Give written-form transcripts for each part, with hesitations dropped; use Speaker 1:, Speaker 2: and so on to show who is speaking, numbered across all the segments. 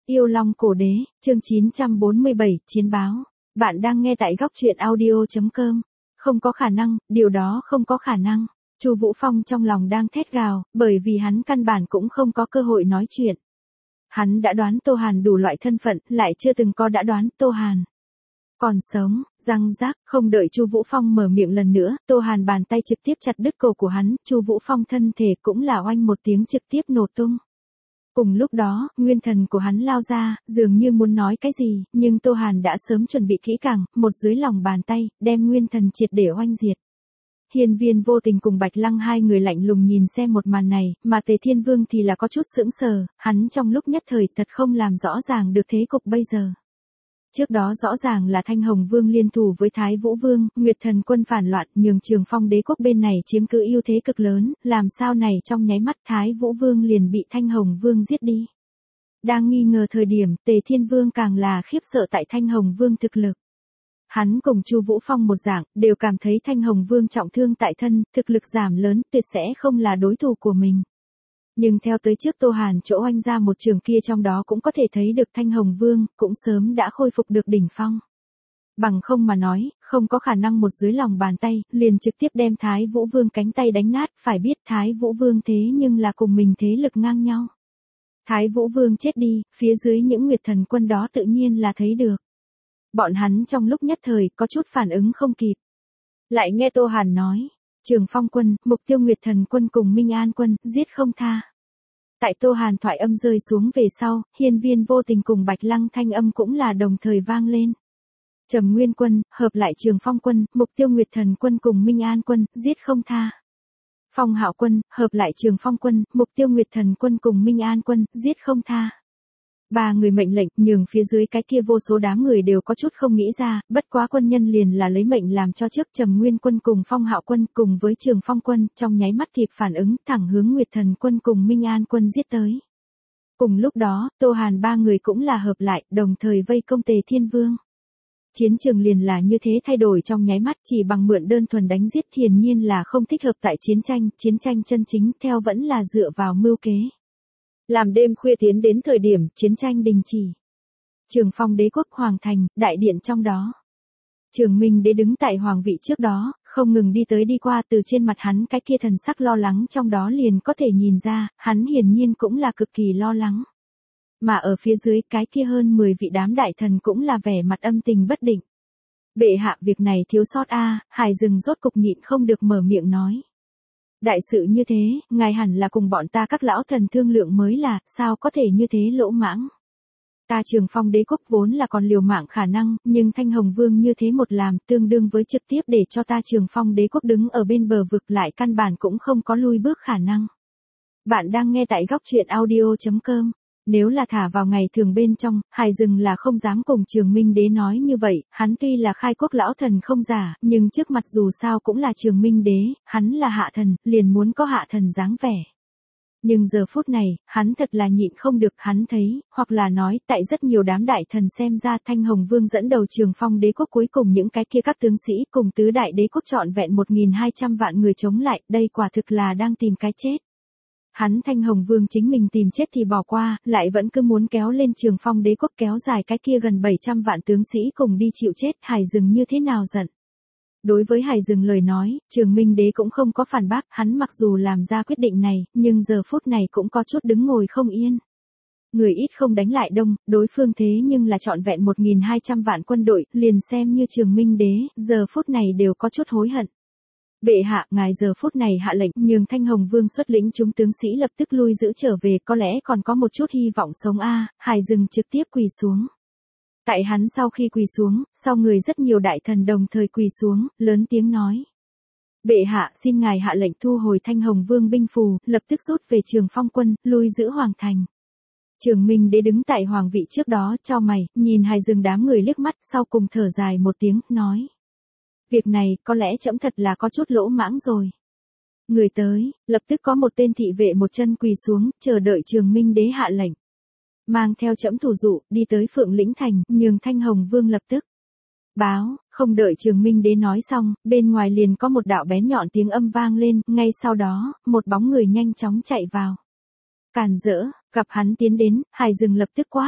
Speaker 1: Yêu Long Cổ Đế, chương 947, Chiến báo. Bạn đang nghe tại góc truyện audio.com. Không có khả năng, điều đó không có khả năng. Chu Vũ Phong trong lòng đang thét gào, bởi vì hắn căn bản cũng không có cơ hội nói chuyện. Hắn đã đoán Tô Hàn đủ loại thân phận, lại chưa từng có đã đoán Tô Hàn còn sống. Răng rác, không đợi Chu Vũ Phong mở miệng lần nữa, Tô Hàn bàn tay trực tiếp chặt đứt cổ của hắn, Chu Vũ Phong thân thể cũng là oanh một tiếng trực tiếp nổ tung. Cùng lúc đó, nguyên thần của hắn lao ra, dường như muốn nói cái gì, nhưng Tô Hàn đã sớm chuẩn bị kỹ càng, một dưới lòng bàn tay, đem nguyên thần triệt để oanh diệt. Hiên Viên Vô Tình cùng Bạch Lăng hai người lạnh lùng nhìn xem một màn này, mà Tề Thiên Vương thì là có chút sững sờ, hắn trong lúc nhất thời thật không làm rõ ràng được thế cục bây giờ. Trước đó rõ ràng là Thanh Hồng Vương liên thủ với Thái Vũ Vương, Nguyệt Thần Quân phản loạn, nhường Trường Phong Đế quốc bên này chiếm cứ ưu thế cực lớn, làm sao này trong nháy mắt Thái Vũ Vương liền bị Thanh Hồng Vương giết đi. Đang nghi ngờ thời điểm, Tề Thiên Vương càng là khiếp sợ tại Thanh Hồng Vương thực lực. Hắn cùng Chu Vũ Phong một dạng, đều cảm thấy Thanh Hồng Vương trọng thương tại thân, thực lực giảm lớn, tuyệt sẽ không là đối thủ của mình. Nhưng theo tới trước Tô Hàn chỗ oanh ra một trường kia trong đó cũng có thể thấy được Thanh Hồng Vương, cũng sớm đã khôi phục được đỉnh phong. Bằng không mà nói, không có khả năng một dưới lòng bàn tay, liền trực tiếp đem Thái Vũ Vương cánh tay đánh nát, phải biết Thái Vũ Vương thế nhưng là cùng mình thế lực ngang nhau. Thái Vũ Vương chết đi, phía dưới những Nguyệt Thần Quân đó tự nhiên là thấy được. Bọn hắn trong lúc nhất thời có chút phản ứng không kịp. Lại nghe Tô Hàn nói, Trường Phong Quân, mục tiêu Nguyệt Thần Quân cùng Minh An Quân, giết không tha. Tại Tô Hàn thoại âm rơi xuống về sau, Hiên Viên Vô Tình cùng Bạch Lăng thanh âm cũng là đồng thời vang lên. Trầm Nguyên Quân, hợp lại Trường Phong Quân, mục tiêu Nguyệt Thần Quân cùng Minh An Quân, giết không tha. Phong Hạo Quân, hợp lại Trường Phong Quân, mục tiêu Nguyệt Thần Quân cùng Minh An Quân, giết không tha. Ba người mệnh lệnh, nhường phía dưới cái kia vô số đám người đều có chút không nghĩ ra, bất quá quân nhân liền là lấy mệnh làm cho trước. Trầm Nguyên Quân cùng Phong Hạo Quân cùng với Trường Phong Quân, trong nháy mắt kịp phản ứng, thẳng hướng Nguyệt Thần Quân cùng Minh An Quân giết tới. Cùng lúc đó, Tô Hàn ba người cũng là hợp lại, đồng thời vây công Tề Thiên Vương. Chiến trường liền là như thế thay đổi trong nháy mắt, chỉ bằng mượn đơn thuần đánh giết hiển nhiên là không thích hợp tại chiến tranh chân chính theo vẫn là dựa vào mưu kế. Làm đêm khuya tiến đến thời điểm chiến tranh đình chỉ. Trường Phong Đế quốc hoàng thành, đại điện trong đó. Trường Minh Đế đứng tại hoàng vị trước đó, không ngừng đi tới đi qua, từ trên mặt hắn cái kia thần sắc lo lắng trong đó liền có thể nhìn ra, hắn hiển nhiên cũng là cực kỳ lo lắng. Mà ở phía dưới cái kia hơn 10 vị đám đại thần cũng là vẻ mặt âm tình bất định. Bệ hạ, việc này thiếu sót a. Hải Dừng rốt cục nhịn không được mở miệng nói. Đại sự như thế, ngài hẳn là cùng bọn ta các lão thần thương lượng mới là, sao có thể như thế lỗ mãng. Ta Trường Phong Đế quốc vốn là còn liều mạng khả năng, nhưng Thanh Hồng Vương như thế một làm, tương đương với trực tiếp để cho ta Trường Phong Đế quốc đứng ở bên bờ vực, lại căn bản cũng không có lui bước khả năng. Bạn đang nghe tại góc truyện audio.com. Nếu là thả vào ngày thường bên trong, Hải Dừng là không dám cùng Trường Minh Đế nói như vậy, hắn tuy là khai quốc lão thần không giả, nhưng trước mặt dù sao cũng là Trường Minh Đế, hắn là hạ thần, liền muốn có hạ thần dáng vẻ. Nhưng giờ phút này, hắn thật là nhịn không được, hắn thấy, hoặc là nói, tại rất nhiều đám đại thần xem ra Thanh Hồng Vương dẫn đầu Trường Phong Đế quốc cuối cùng những cái kia các tướng sĩ cùng tứ đại đế quốc trọn vẹn 1.200 vạn người chống lại, đây quả thực là đang tìm cái chết. Hắn Thanh Hồng Vương chính mình tìm chết thì bỏ qua, lại vẫn cứ muốn kéo lên Trường Phong Đế quốc kéo dài cái kia gần 700 vạn tướng sĩ cùng đi chịu chết. Hải Dừng như thế nào giận. Đối với Hải Dừng lời nói, Trường Minh Đế cũng không có phản bác, hắn mặc dù làm ra quyết định này, nhưng giờ phút này cũng có chút đứng ngồi không yên. Người ít không đánh lại đông, đối phương thế nhưng là trọn vẹn 1.200 vạn quân đội, liền xem như Trường Minh Đế, giờ phút này đều có chút hối hận. Bệ hạ, ngài giờ phút này hạ lệnh, nhường Thanh Hồng Vương xuất lĩnh chúng tướng sĩ lập tức lui giữ trở về, có lẽ còn có một chút hy vọng sống a. Hải Dừng trực tiếp quỳ xuống. Tại hắn sau khi quỳ xuống, sau người rất nhiều đại thần đồng thời quỳ xuống, lớn tiếng nói. Bệ hạ, xin ngài hạ lệnh thu hồi Thanh Hồng Vương binh phù, lập tức rút về Trường Phong Quân, lui giữ hoàng thành. Trường Minh Đế đứng tại hoàng vị trước đó, chau mày, nhìn Hải Dừng đám người liếc mắt, sau cùng thở dài một tiếng, nói. Việc này, có lẽ trẫm thật là có chút lỗ mãng rồi. Người tới, lập tức có một tên thị vệ một chân quỳ xuống, chờ đợi Trường Minh Đế hạ lệnh. Mang theo trẫm thủ dụ, đi tới Phượng Lĩnh Thành, nhường Thanh Hồng Vương lập tức. Báo, không đợi Trường Minh Đế nói xong, bên ngoài liền có một đạo bén nhọn tiếng âm vang lên, ngay sau đó, một bóng người nhanh chóng chạy vào. Càn rỡ, gặp hắn tiến đến, Hải Dừng lập tức quát,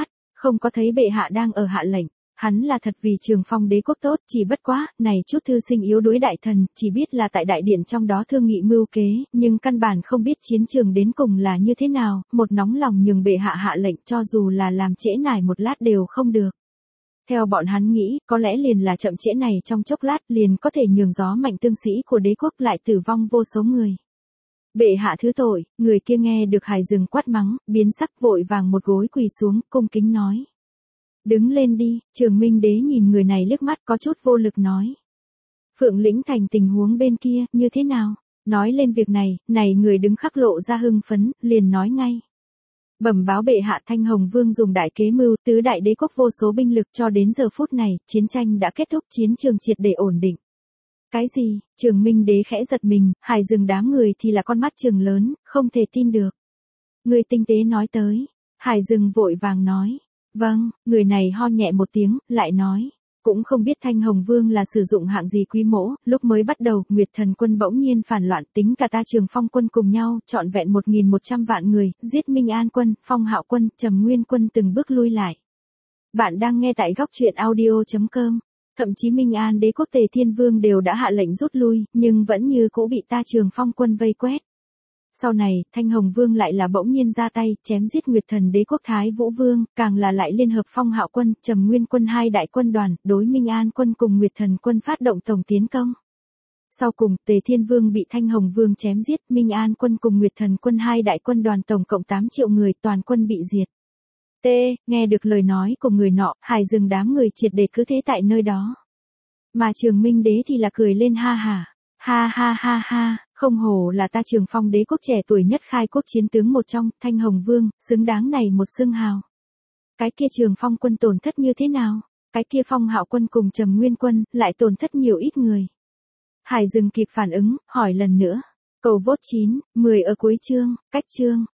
Speaker 1: không có thấy bệ hạ đang ở hạ lệnh. Hắn là thật vì Trường Phong đế quốc tốt, chỉ bất quá, này chút thư sinh yếu đuối đại thần, chỉ biết là tại đại điện trong đó thương nghị mưu kế, nhưng căn bản không biết chiến trường đến cùng là như thế nào, một nóng lòng nhường bệ hạ hạ lệnh cho dù là làm trễ nải một lát đều không được. Theo bọn hắn nghĩ, có lẽ liền là chậm trễ này trong chốc lát liền có thể nhường gió mạnh tương sĩ của đế quốc lại tử vong vô số người. Bệ hạ thứ tội, người kia nghe được Hải Dừng quát mắng, biến sắc vội vàng một gối quỳ xuống, cung kính nói. Đứng lên đi, Trường Minh đế nhìn người này liếc mắt có chút vô lực nói. Phượng Lĩnh Thành tình huống bên kia, như thế nào? Nói lên việc này người đứng khắc lộ ra hưng phấn, liền nói ngay. Bẩm báo bệ hạ Thanh Hồng Vương dùng đại kế mưu tứ đại đế quốc vô số binh lực cho đến giờ phút này, chiến tranh đã kết thúc chiến trường triệt để ổn định. Cái gì? Trường Minh đế khẽ giật mình, Hải Dừng đám người thì là con mắt trừng lớn, không thể tin được. Người tinh tế nói tới. Hải Dừng vội vàng nói. Vâng, người này ho nhẹ một tiếng, lại nói. Cũng không biết Thanh Hồng Vương là sử dụng hạng gì quy mỗ, lúc mới bắt đầu, Nguyệt Thần quân bỗng nhiên phản loạn tính cả ta Trường Phong quân cùng nhau, trọn vẹn 1.100 vạn người, giết Minh An quân, Phong Hạo quân, Trầm Nguyên quân từng bước lui lại. Bạn đang nghe tại góc truyện audio.com. Thậm chí Minh An đế quốc Tề Thiên Vương đều đã hạ lệnh rút lui, nhưng vẫn như cũ bị ta Trường Phong quân vây quét. Sau này, Thanh Hồng Vương lại là bỗng nhiên ra tay, chém giết Nguyệt Thần đế quốc Thái Vũ Vương, càng là lại liên hợp Phong Hạo quân, Trầm Nguyên quân hai đại quân đoàn, đối Minh An quân cùng Nguyệt Thần quân phát động tổng tiến công. Sau cùng, Tề Thiên Vương bị Thanh Hồng Vương chém giết, Minh An quân cùng Nguyệt Thần quân hai đại quân đoàn tổng cộng 8 triệu người, toàn quân bị diệt. Nghe được lời nói của người nọ, Hải Dừng đám người triệt để cứ thế tại nơi đó. Mà Trường Minh đế thì là cười lên ha ha, không hổ là ta Trường Phong đế quốc trẻ tuổi nhất khai quốc chiến tướng một trong, Thanh Hồng Vương, xứng đáng này một xưng hào. Cái kia Trường Phong quân tổn thất như thế nào? Cái kia Phong Hạo quân cùng Trầm Nguyên quân, lại tổn thất nhiều ít người. Hải Dừng kịp phản ứng, hỏi lần nữa. Cầu vote 9, 10 ở cuối chương, cách chương.